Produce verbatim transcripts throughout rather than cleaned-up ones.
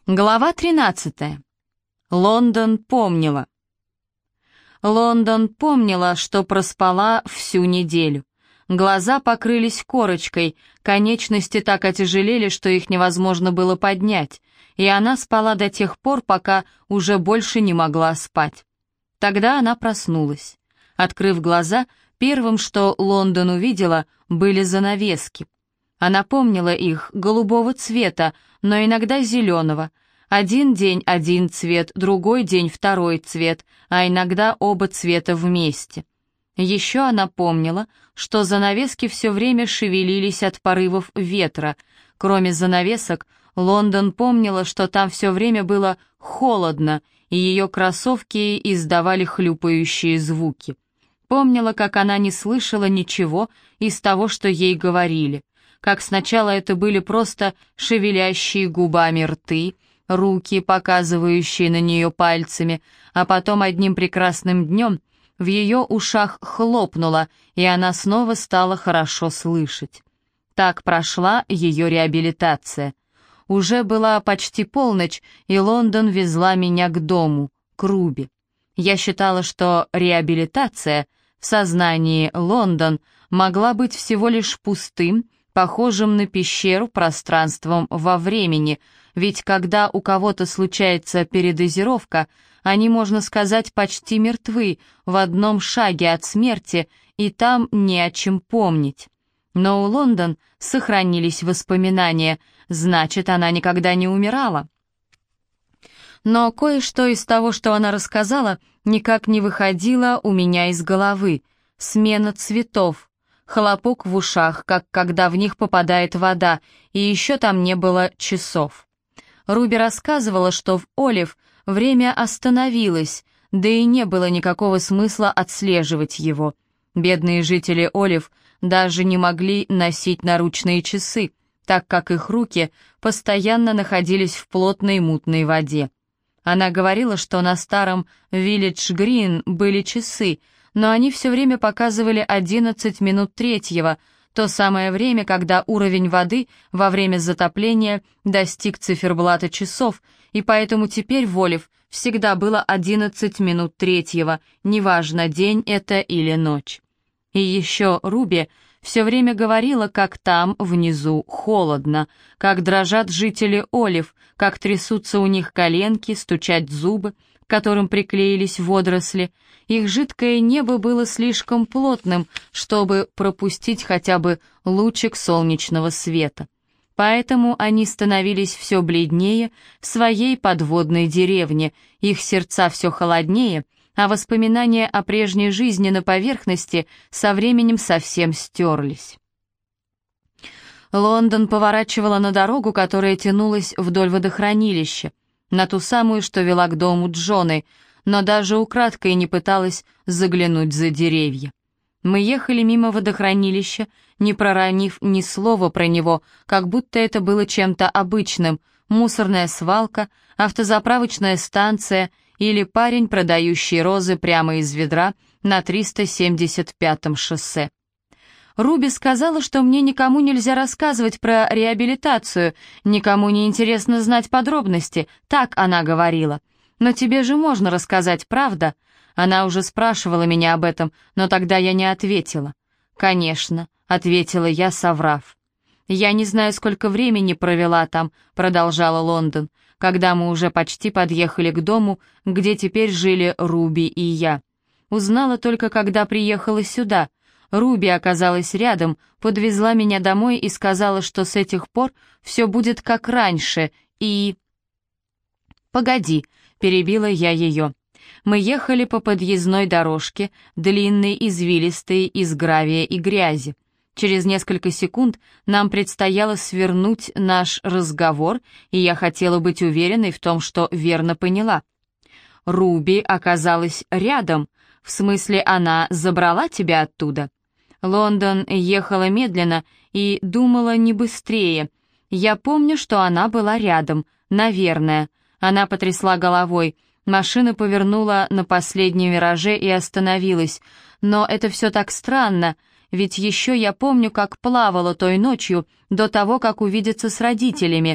Глава тринадцатая. Лондон помнила. Лондон помнила, что проспала всю неделю. Глаза покрылись корочкой, конечности так отяжелели, что их невозможно было поднять, и она спала до тех пор, пока уже больше не могла спать. Тогда она проснулась. Открыв глаза, первым, что Лондон увидела, были занавески. Она помнила их голубого цвета, но иногда зеленого. Один день один цвет, другой день второй цвет, а иногда оба цвета вместе. Еще она помнила, что занавески все время шевелились от порывов ветра. Кроме занавесок, Лондон помнила, что там все время было холодно, и ее кроссовки издавали хлюпающие звуки. Помнила, как она не слышала ничего из того, что ей говорили, как сначала это были просто шевелящие губами рты, руки, показывающие на нее пальцами, а потом одним прекрасным днем в ее ушах хлопнуло, и она снова стала хорошо слышать. Так прошла ее реабилитация. Уже была почти полночь, и Лондон везла меня к дому, к Руби. Я считала, что реабилитация в сознании Лондон могла быть всего лишь пустым, похожим на пещеру пространством во времени, ведь когда у кого-то случается передозировка, они, можно сказать, почти мертвы, в одном шаге от смерти, и там не о чем помнить. Но у Лондон сохранились воспоминания, значит, она никогда не умирала. Но кое-что из того, что она рассказала, никак не выходило у меня из головы. Смена цветов, хлопок в ушах, как когда в них попадает вода, и еще там не было часов. Руби рассказывала, что в Олив время остановилось, да и не было никакого смысла отслеживать его. Бедные жители Олив даже не могли носить наручные часы, так как их руки постоянно находились в плотной мутной воде. Она говорила, что на старом Виллидж Грин были часы, но они все время показывали одиннадцать минут третьего, то самое время, когда уровень воды во время затопления достиг циферблата часов, и поэтому теперь в Олив всегда было одиннадцать минут третьего, неважно, день это или ночь. И еще Руби все время говорила, как там, внизу, холодно, как дрожат жители Олив, как трясутся у них коленки, стучат зубы, к которым приклеились водоросли. Их жидкое небо было слишком плотным, чтобы пропустить хотя бы лучик солнечного света. Поэтому они становились все бледнее в своей подводной деревне, их сердца все холоднее, а воспоминания о прежней жизни на поверхности со временем совсем стерлись. Лондон поворачивала на дорогу, которая тянулась вдоль водохранилища, на ту самую, что вела к дому Джоны, но даже украдкой не пыталась заглянуть за деревья. Мы ехали мимо водохранилища, не проронив ни слова про него, как будто это было чем-то обычным: мусорная свалка, автозаправочная станция или парень, продающий розы прямо из ведра на триста семьдесят пятом шоссе. Руби сказала, что мне никому нельзя рассказывать про реабилитацию, никому не интересно знать подробности, так она говорила. Но тебе же можно рассказать, правда? Она уже спрашивала меня об этом, но тогда я не ответила. «Конечно», — ответила я, соврав. «Я не знаю, сколько времени провела там», — продолжала Лондон, когда мы уже почти подъехали к дому, где теперь жили Руби и я. Узнала только, когда приехала сюда. Руби оказалась рядом, подвезла меня домой и сказала, что с этих пор все будет как раньше, и... «Погоди», — перебила я ее. Мы ехали по подъездной дорожке, длинной, извилистой, из гравия и грязи. Через несколько секунд нам предстояло свернуть наш разговор, и я хотела быть уверенной в том, что верно поняла. Руби оказалась рядом, в смысле, она забрала тебя оттуда? Лондон ехала медленно и думала не быстрее. Я помню, что она была рядом, наверное. Она потрясла головой. Машина повернула на последнем вираже и остановилась. Но это все так странно, ведь еще я помню, как плавала той ночью до того, как увидеться с родителями.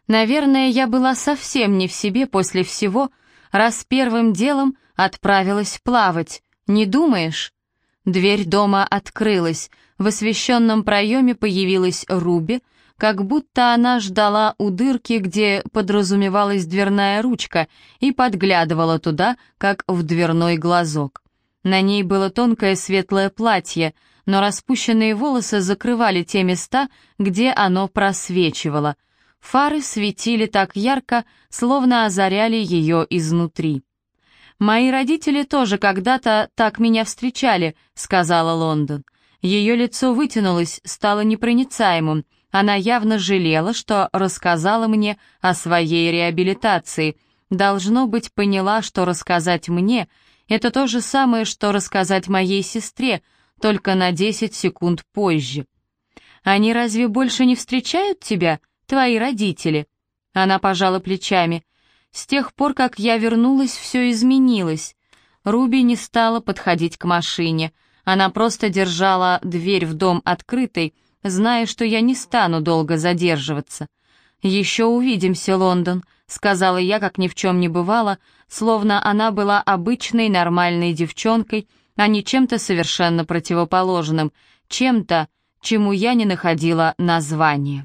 Наверное, я была совсем не в себе после всего, раз первым делом отправилась плавать. Не думаешь? Дверь дома открылась. В освещенном проеме появилась Руби, как будто она ждала у дырки, где подразумевалась дверная ручка, и подглядывала туда, как в дверной глазок. На ней было тонкое светлое платье, но распущенные волосы закрывали те места, где оно просвечивало. Фары светили так ярко, словно озаряли ее изнутри. «Мои родители тоже когда-то так меня встречали», — сказала Лондон. Ее лицо вытянулось, стало непроницаемым. Она явно жалела, что рассказала мне о своей реабилитации. Должно быть, поняла, что рассказать мне — это то же самое, что рассказать моей сестре, только на десять секунд позже. «Они разве больше не встречают тебя, твои родители?» Она пожала плечами. «С тех пор, как я вернулась, все изменилось». Руби не стала подходить к машине. Она просто держала дверь в дом открытой, зная, что я не стану долго задерживаться. «Еще увидимся, Лондон», — сказала я, как ни в чем не бывало, словно она была обычной нормальной девчонкой, а не чем-то совершенно противоположным, чем-то, чему я не находила названия.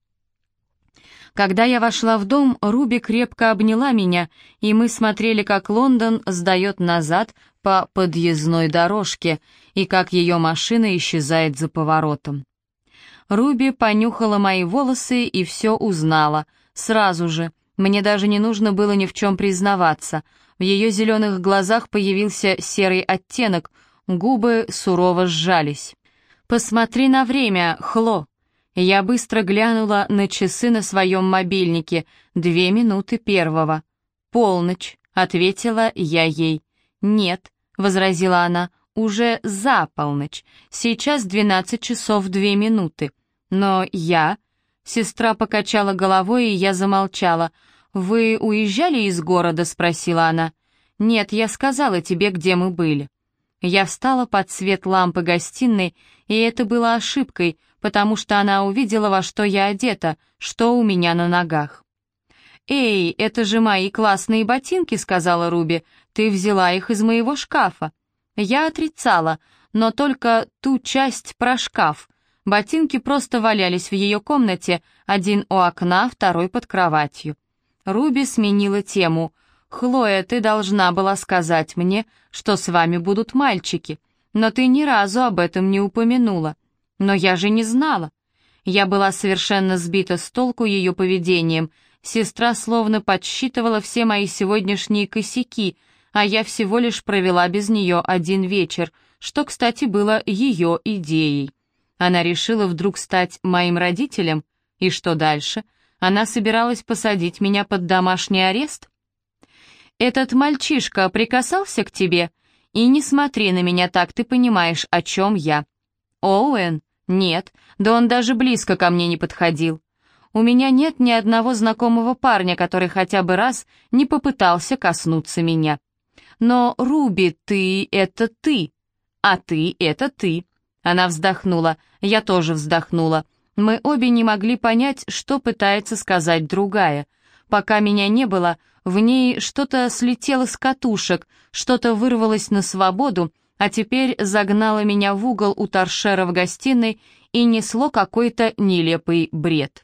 Когда я вошла в дом, Руби крепко обняла меня, и мы смотрели, как Лондон сдает назад по подъездной дорожке и как ее машина исчезает за поворотом. Руби понюхала мои волосы и все узнала. Сразу же. Мне даже не нужно было ни в чем признаваться. В ее зеленых глазах появился серый оттенок, губы сурово сжались. «Посмотри на время, Хло!» Я быстро глянула на часы на своем мобильнике. Две минуты первого. «Полночь», — ответила я ей. «Нет», — возразила она, — «уже за полночь. Сейчас двенадцать часов две минуты». «Но я...» Сестра покачала головой, и я замолчала. «Вы уезжали из города?» — спросила она. «Нет, я сказала тебе, где мы были». Я встала под свет лампы гостиной, и это было ошибкой, потому что она увидела, во что я одета, что у меня на ногах. «Эй, это же мои классные ботинки», — сказала Руби. «Ты взяла их из моего шкафа». Я отрицала, но только ту часть про шкаф. Ботинки просто валялись в ее комнате, один у окна, второй под кроватью. Руби сменила тему. «Хлоя, ты должна была сказать мне, что с вами будут мальчики, но ты ни разу об этом не упомянула. Но я же не знала». Я была совершенно сбита с толку ее поведением. Сестра словно подсчитывала все мои сегодняшние косяки, а я всего лишь провела без нее один вечер, что, кстати, было ее идеей. Она решила вдруг стать моим родителем, и что дальше? Она собиралась посадить меня под домашний арест? «Этот мальчишка прикасался к тебе? И не смотри на меня так, ты понимаешь, о чем я». «Оуэн? Нет, да он даже близко ко мне не подходил. У меня нет ни одного знакомого парня, который хотя бы раз не попытался коснуться меня. Но, Руби, ты — это ты, а ты — это ты». Она вздохнула, я тоже вздохнула. Мы обе не могли понять, что пытается сказать другая. Пока меня не было, в ней что-то слетело с катушек, что-то вырвалось на свободу, а теперь загнало меня в угол у торшера в гостиной и несло какой-то нелепый бред.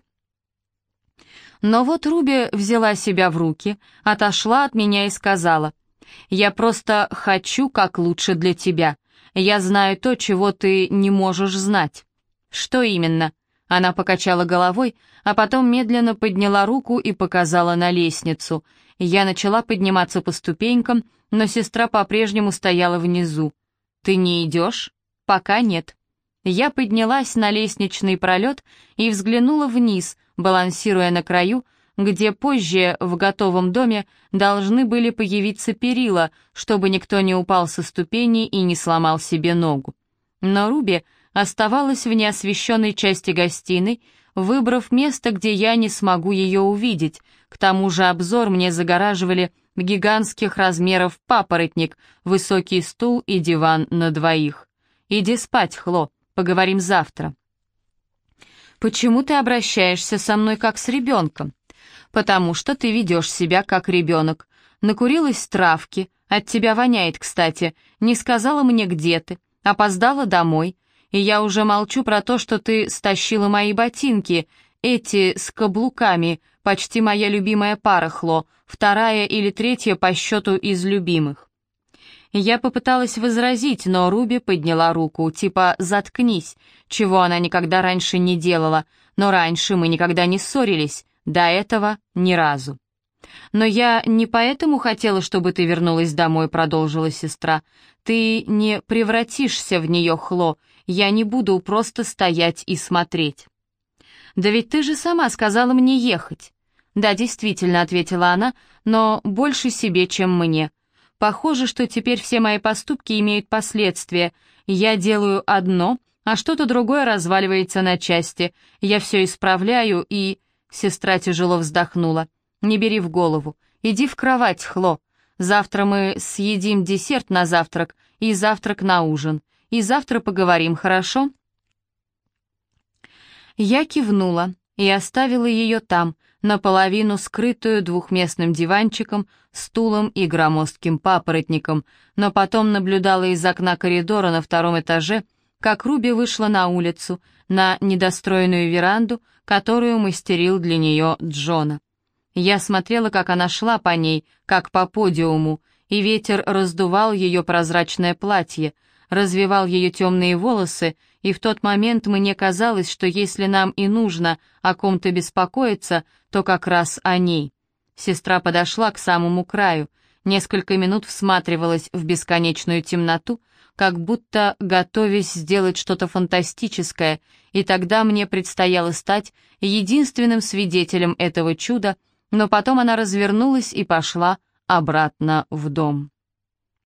Но вот Руби взяла себя в руки, отошла от меня и сказала: «Я просто хочу как лучше для тебя. Я знаю то, чего ты не можешь знать». «Что именно?» Она покачала головой, а потом медленно подняла руку и показала на лестницу. Я начала подниматься по ступенькам, но сестра по-прежнему стояла внизу. «Ты не идешь?» «Пока нет». Я поднялась на лестничный пролет и взглянула вниз, балансируя на краю, где позже в готовом доме должны были появиться перила, чтобы никто не упал со ступеней и не сломал себе ногу. Но Руби оставалась в неосвещенной части гостиной, выбрав место, где я не смогу ее увидеть. К тому же обзор мне загораживали гигантских размеров папоротник, высокий стул и диван на двоих. «Иди спать, Хло, поговорим завтра». «Почему ты обращаешься со мной как с ребенком?» «Потому что ты ведешь себя как ребенок. Накурилась с травки, от тебя воняет, кстати, не сказала мне, где ты, опоздала домой. И я уже молчу про то, что ты стащила мои ботинки, эти с каблуками, почти моя любимая пара, Хло, вторая или третья по счету из любимых». Я попыталась возразить, но Руби подняла руку, типа «заткнись», чего она никогда раньше не делала, но раньше мы никогда не ссорились, до этого ни разу. «Но я не поэтому хотела, чтобы ты вернулась домой», — продолжила сестра. «Ты не превратишься в нее, Хло, я не буду просто стоять и смотреть». «Да ведь ты же сама сказала мне ехать». «Да, действительно», — ответила она, — «но больше себе, чем мне. Похоже, что теперь все мои поступки имеют последствия. Я делаю одно, а что-то другое разваливается на части. Я все исправляю и...» Сестра тяжело вздохнула. «Не бери в голову. Иди в кровать, Хло. Завтра мы съедим десерт на завтрак и завтрак на ужин. И завтра поговорим, хорошо?» Я кивнула и оставила ее там, наполовину скрытую двухместным диванчиком, стулом и громоздким папоротником, но потом наблюдала из окна коридора на втором этаже, как Руби вышла на улицу, на недостроенную веранду, которую мастерил для нее Джона. Я смотрела, как она шла по ней, как по подиуму, и ветер раздувал ее прозрачное платье, развивал ее темные волосы, и в тот момент мне казалось, что если нам и нужно о ком-то беспокоиться, то как раз о ней. Сестра подошла к самому краю, несколько минут всматривалась в бесконечную темноту, как будто готовясь сделать что-то фантастическое, и тогда мне предстояло стать единственным свидетелем этого чуда, но потом она развернулась и пошла обратно в дом.